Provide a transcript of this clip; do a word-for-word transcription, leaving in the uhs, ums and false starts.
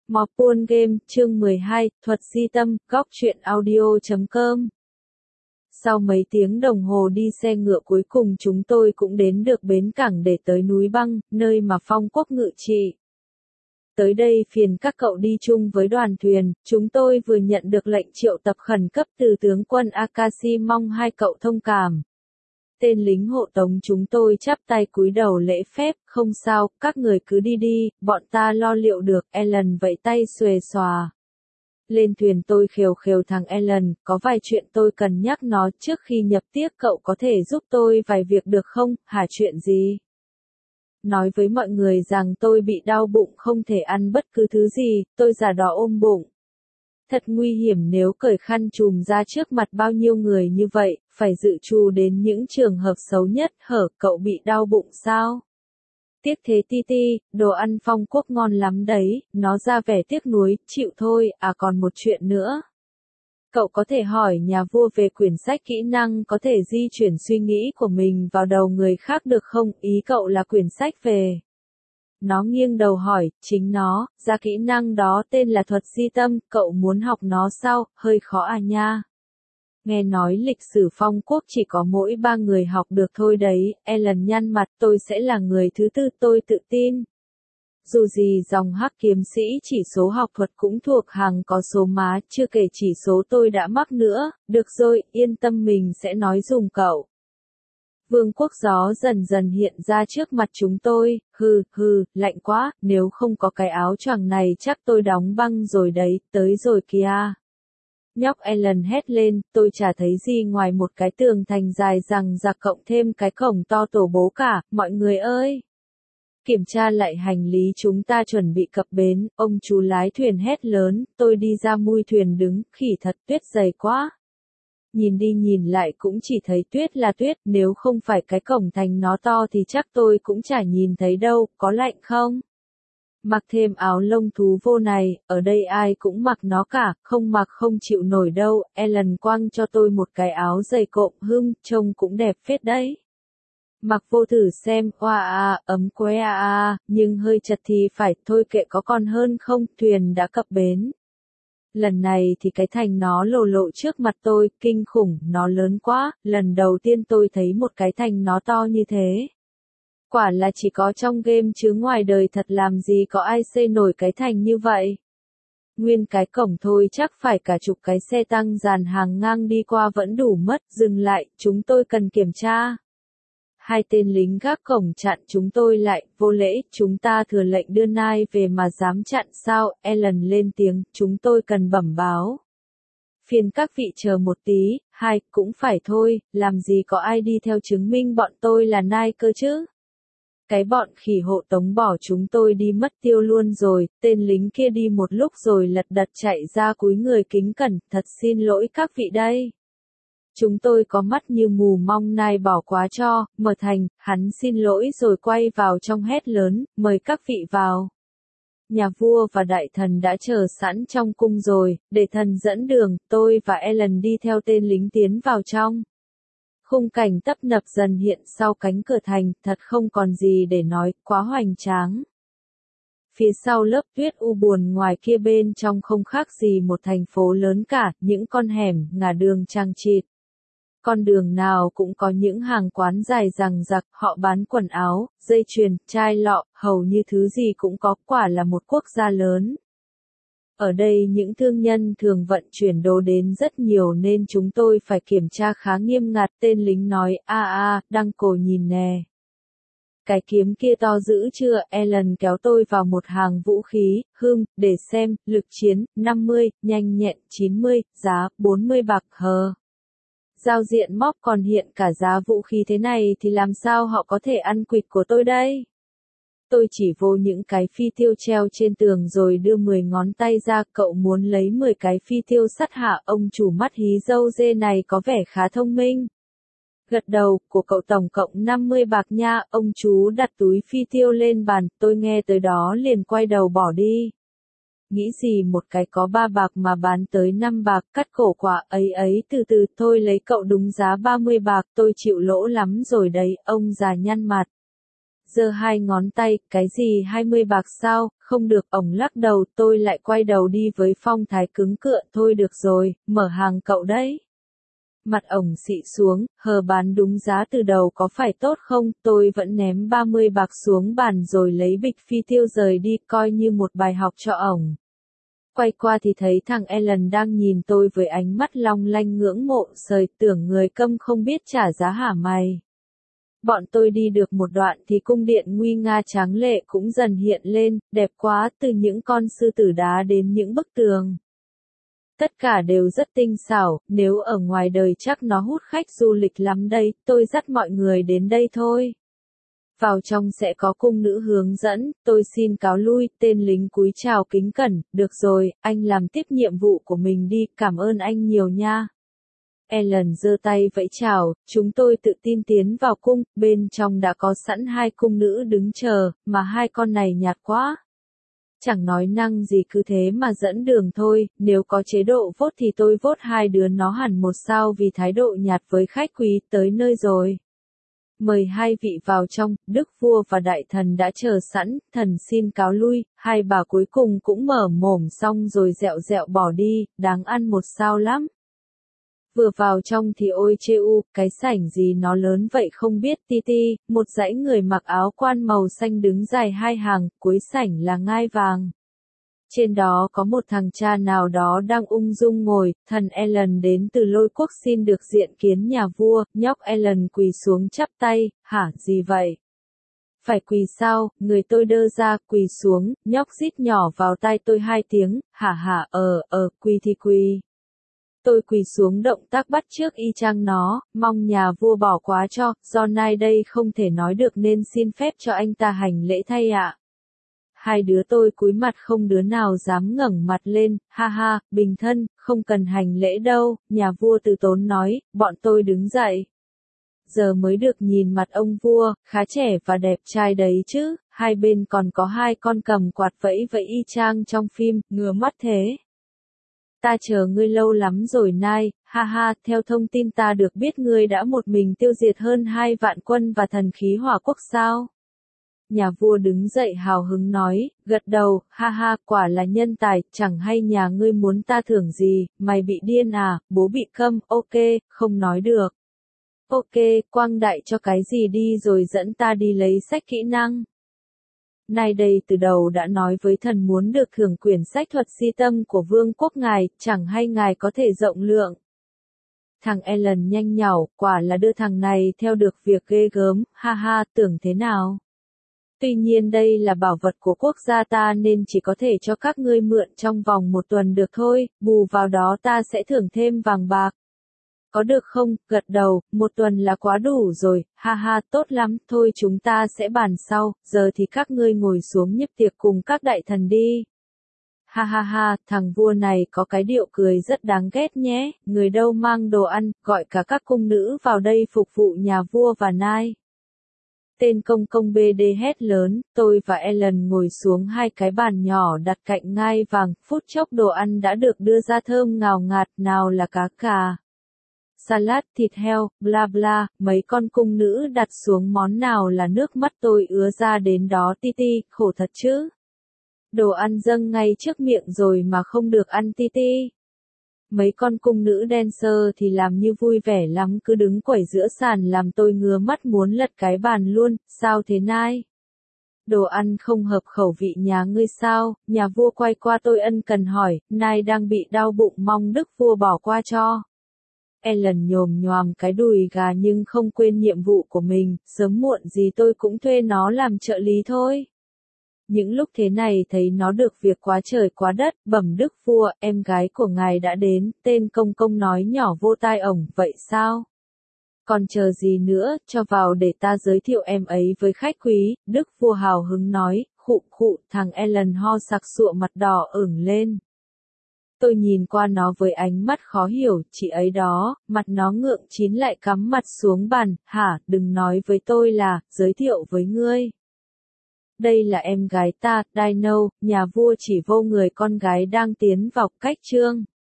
Mopun Game, chương mười hai, Thuật Di Tâm, góc truyện audio chấm com. Sau mấy tiếng đồng hồ đi xe ngựa cuối cùng chúng tôi cũng đến được bến cảng để tới núi Băng, nơi mà Phong Quốc ngự trị. Tới đây phiền các cậu đi chung với đoàn thuyền, chúng tôi vừa nhận được lệnh triệu tập khẩn cấp từ tướng quân Akashi, mong hai cậu thông cảm. Tên lính hộ tống chúng tôi chắp tay cúi đầu lễ phép, không sao, các người cứ đi đi, bọn ta lo liệu được, Alan vẫy tay xuề xòa. Lên thuyền tôi khều khều thằng Alan, có vài chuyện tôi cần nhắc nó trước khi nhập tiếp, cậu có thể giúp tôi vài việc được không, hả chuyện gì? Nói với mọi người rằng tôi bị đau bụng không thể ăn bất cứ thứ gì, tôi giả đò ôm bụng. Thật nguy hiểm nếu cởi khăn trùm ra trước mặt bao nhiêu người như vậy, phải dự trù đến những trường hợp xấu nhất. Hở, cậu bị đau bụng sao? Tiếc thế Ti Ti, đồ ăn Phong Quốc ngon lắm đấy, nó ra vẻ tiếc nuối, chịu thôi, à còn một chuyện nữa. Cậu có thể hỏi nhà vua về quyển sách kỹ năng có thể di chuyển suy nghĩ của mình vào đầu người khác được không? Ý cậu là quyển sách về... Nó nghiêng đầu hỏi, chính nó, ra kỹ năng đó tên là thuật di tâm, cậu muốn học nó sao, hơi khó à nha. Nghe nói lịch sử Phong Quốc chỉ có mỗi ba người học được thôi đấy, Alan nhăn mặt, tôi sẽ là người thứ tư, tôi tự tin. Dù gì dòng hắc kiếm sĩ chỉ số học thuật cũng thuộc hàng có số má, chưa kể chỉ số tôi đã mắc nữa, được rồi, yên tâm mình sẽ nói dùm cậu. Vương quốc gió dần dần hiện ra trước mặt chúng tôi, hừ, hừ, lạnh quá, nếu không có cái áo choàng này chắc tôi đóng băng rồi đấy, tới rồi kìa. Nhóc Alan hét lên, tôi chả thấy gì ngoài một cái tường thành dài rằng giặc cộng thêm cái cổng to tổ bố cả, mọi người ơi. Kiểm tra lại hành lý chúng ta chuẩn bị cập bến, ông chú lái thuyền hét lớn, tôi đi ra mui thuyền đứng, khỉ thật tuyết dày quá. Nhìn đi nhìn lại cũng chỉ thấy tuyết là tuyết, nếu không phải cái cổng thành nó to thì chắc tôi cũng chả nhìn thấy đâu, có lạnh không? Mặc thêm áo lông thú vô này, ở đây ai cũng mặc nó cả, không mặc không chịu nổi đâu, Alan quăng cho tôi một cái áo dày cộm hưng, trông cũng đẹp phết đấy. Mặc vô thử xem, oa à, ấm quế à à, nhưng hơi chật thì phải, thôi kệ có còn hơn không, thuyền đã cập bến. Lần này thì cái thành nó lộ lộ trước mặt tôi, kinh khủng, nó lớn quá, lần đầu tiên tôi thấy một cái thành nó to như thế. Quả là chỉ có trong game chứ ngoài đời thật làm gì có ai xây nổi cái thành như vậy. Nguyên cái cổng thôi chắc phải cả chục cái xe tăng dàn hàng ngang đi qua vẫn đủ mất, dừng lại, chúng tôi cần kiểm tra. Hai tên lính gác cổng chặn chúng tôi lại, vô lễ, chúng ta thừa lệnh đưa nai về mà dám chặn sao, Alan lên tiếng, chúng tôi cần bẩm báo. Phiền các vị chờ một tí, hai, cũng phải thôi, làm gì có ai đi theo chứng minh bọn tôi là nai cơ chứ. Cái bọn khỉ hộ tống bỏ chúng tôi đi mất tiêu luôn rồi, tên lính kia đi một lúc rồi lật đật chạy ra cúi người kính cẩn, thật xin lỗi các vị đây. Chúng tôi có mắt như mù mong nai bỏ quá cho, mở thành, hắn xin lỗi rồi quay vào trong hét lớn, mời các vị vào. Nhà vua và đại thần đã chờ sẵn trong cung rồi, để thần dẫn đường, tôi và Alan đi theo tên lính tiến vào trong. Khung cảnh tấp nập dần hiện sau cánh cửa thành, thật không còn gì để nói, quá hoành tráng. Phía sau lớp tuyết u buồn ngoài kia bên trong không khác gì một thành phố lớn cả, những con hẻm, ngả đường chằng chịt. Con đường nào cũng có những hàng quán dài rằng rặc, họ bán quần áo, dây chuyền, chai lọ, hầu như thứ gì cũng có, quả là một quốc gia lớn. Ở đây những thương nhân thường vận chuyển đồ đến rất nhiều nên chúng tôi phải kiểm tra khá nghiêm ngặt, tên lính nói, a a, đăng cổ nhìn nè. Cái kiếm kia to dữ chưa, Alan kéo tôi vào một hàng vũ khí, hương, để xem, lực chiến, năm mươi, nhanh nhẹn, chín mươi, giá, bốn mươi bạc hờ. Giao diện móc còn hiện cả giá vũ khí thế này thì làm sao họ có thể ăn quỵt của tôi đây? Tôi chỉ vô những cái phi tiêu treo trên tường rồi đưa mười ngón tay ra, cậu muốn lấy mười cái phi tiêu sắt hả? Ông chủ mắt hí dâu dê này có vẻ khá thông minh. Gật đầu, của cậu tổng cộng năm mươi bạc nha, ông chú đặt túi phi tiêu lên bàn, tôi nghe tới đó liền quay đầu bỏ đi. Nghĩ gì một cái có ba bạc mà bán tới năm bạc, cắt cổ quả ấy ấy, từ từ thôi lấy cậu đúng giá ba mươi bạc, tôi chịu lỗ lắm rồi đấy, ông già nhăn mặt. giơ hai ngón tay, cái gì hai mươi bạc sao, không được, ổng lắc đầu, tôi lại quay đầu đi với phong thái cứng cựa, thôi được rồi, mở hàng cậu đấy. Mặt ổng xị xuống, hờ bán đúng giá từ đầu có phải tốt không, tôi vẫn ném ba mươi bạc xuống bàn rồi lấy bịch phi tiêu rời đi, coi như một bài học cho ổng. Quay qua thì thấy thằng Alan đang nhìn tôi với ánh mắt long lanh ngưỡng mộ, sời, tưởng người câm không biết trả giá hả mày. Bọn tôi đi được một đoạn thì cung điện nguy nga tráng lệ cũng dần hiện lên, đẹp quá, từ những con sư tử đá đến những bức tường. Tất cả đều rất tinh xảo, nếu ở ngoài đời chắc nó hút khách du lịch lắm đây, tôi dắt mọi người đến đây thôi. Vào trong sẽ có cung nữ hướng dẫn, tôi xin cáo lui, tên lính cúi chào kính cẩn, được rồi, anh làm tiếp nhiệm vụ của mình đi, cảm ơn anh nhiều nha. Alan giơ tay vẫy chào, chúng tôi tự tin tiến vào cung, bên trong đã có sẵn hai cung nữ đứng chờ, mà hai con này nhạt quá. Chẳng nói năng gì cứ thế mà dẫn đường thôi, nếu có chế độ vote thì tôi vote hai đứa nó hẳn một sao vì thái độ nhạt với khách quý, tới nơi rồi. Mời hai vị vào trong, đức vua và đại thần đã chờ sẵn, thần xin cáo lui, hai bà cuối cùng cũng mở mồm xong rồi dẹo dẹo bỏ đi, đáng ăn một sao lắm. Vừa vào trong thì ôi chê u, cái sảnh gì nó lớn vậy không biết ti ti, một dãy người mặc áo quan màu xanh đứng dài hai hàng, cuối sảnh là ngai vàng. Trên đó có một thằng cha nào đó đang ung dung ngồi, thần Alan đến từ Lôi Quốc xin được diện kiến nhà vua, nhóc Alan quỳ xuống chắp tay, hả gì vậy? Phải quỳ sao, người tôi đơ ra, quỳ xuống, nhóc rít nhỏ vào tai tôi hai tiếng, hả hả, ờ, ờ, quỳ thì quỳ. Tôi quỳ xuống động tác bắt chước y chang nó, mong nhà vua bỏ quá cho, do nay đây không thể nói được nên xin phép cho anh ta hành lễ thay ạ. Hai đứa tôi cúi mặt không đứa nào dám ngẩng mặt lên, ha ha, bình thân, không cần hành lễ đâu, nhà vua từ tốn nói, bọn tôi đứng dậy. Giờ mới được nhìn mặt ông vua, khá trẻ và đẹp trai đấy chứ, hai bên còn có hai con cầm quạt vẫy vẫy y chang trong phim, ngừa mắt thế. Ta chờ ngươi lâu lắm rồi nai, ha ha, theo thông tin ta được biết ngươi đã một mình tiêu diệt hơn hai vạn quân và thần khí hỏa quốc sao? Nhà vua đứng dậy hào hứng nói, gật đầu, ha ha, quả là nhân tài, chẳng hay nhà ngươi muốn ta thưởng gì, mày bị điên à, bố bị câm, ok, không nói được. Ok, quang đại cho cái gì đi rồi dẫn ta đi lấy sách kỹ năng. Nay đây từ đầu đã nói với thần muốn được thưởng quyển sách thuật si tâm của vương quốc ngài, chẳng hay ngài có thể rộng lượng. Thằng Alan nhanh nhảu, quả là đưa thằng này theo được việc ghê gớm, ha ha, tưởng thế nào. Tuy nhiên đây là bảo vật của quốc gia ta nên chỉ có thể cho các ngươi mượn trong vòng một tuần được thôi, bù vào đó ta sẽ thưởng thêm vàng bạc. Có được không, gật đầu, một tuần là quá đủ rồi, ha ha, tốt lắm, thôi chúng ta sẽ bàn sau, giờ thì các ngươi ngồi xuống nhấp tiệc cùng các đại thần đi. Ha ha ha, thằng vua này có cái điệu cười rất đáng ghét nhé, người đâu mang đồ ăn, gọi cả các cung nữ vào đây phục vụ nhà vua và nai. Tên công công bê đê hét lớn, tôi và Alan ngồi xuống hai cái bàn nhỏ đặt cạnh ngai vàng, phút chốc đồ ăn đã được đưa ra thơm ngào ngạt, nào là cá cà, salad, thịt heo, bla bla, mấy con cung nữ đặt xuống món nào là nước mắt tôi ứa ra đến đó ti ti, khổ thật chứ. Đồ ăn dâng ngay trước miệng rồi mà không được ăn ti ti. Mấy con cung nữ dancer thì làm như vui vẻ lắm cứ đứng quẩy giữa sàn làm tôi ngứa mắt muốn lật cái bàn luôn, sao thế nai? Đồ ăn không hợp khẩu vị nhà ngươi sao? Nhà vua quay qua tôi ân cần hỏi, nai đang bị đau bụng mong đức vua bỏ qua cho. Alan nhồm nhoàm cái đùi gà nhưng không quên nhiệm vụ của mình, sớm muộn gì tôi cũng thuê nó làm trợ lý thôi. Những lúc thế này thấy nó được việc quá trời quá đất, bẩm đức vua, em gái của ngài đã đến, tên công công nói nhỏ vô tai ổng, vậy sao? Còn chờ gì nữa, cho vào để ta giới thiệu em ấy với khách quý, đức vua hào hứng nói, khụ khụ, thằng Alan ho sặc sụa mặt đỏ ửng lên. Tôi nhìn qua nó với ánh mắt khó hiểu, chị ấy đó, mặt nó ngượng chín lại cắm mặt xuống bàn, hả, đừng nói với tôi là, giới thiệu với ngươi. Đây là em gái ta, Dino, nhà vua chỉ vô người con gái đang tiến vào cách trương.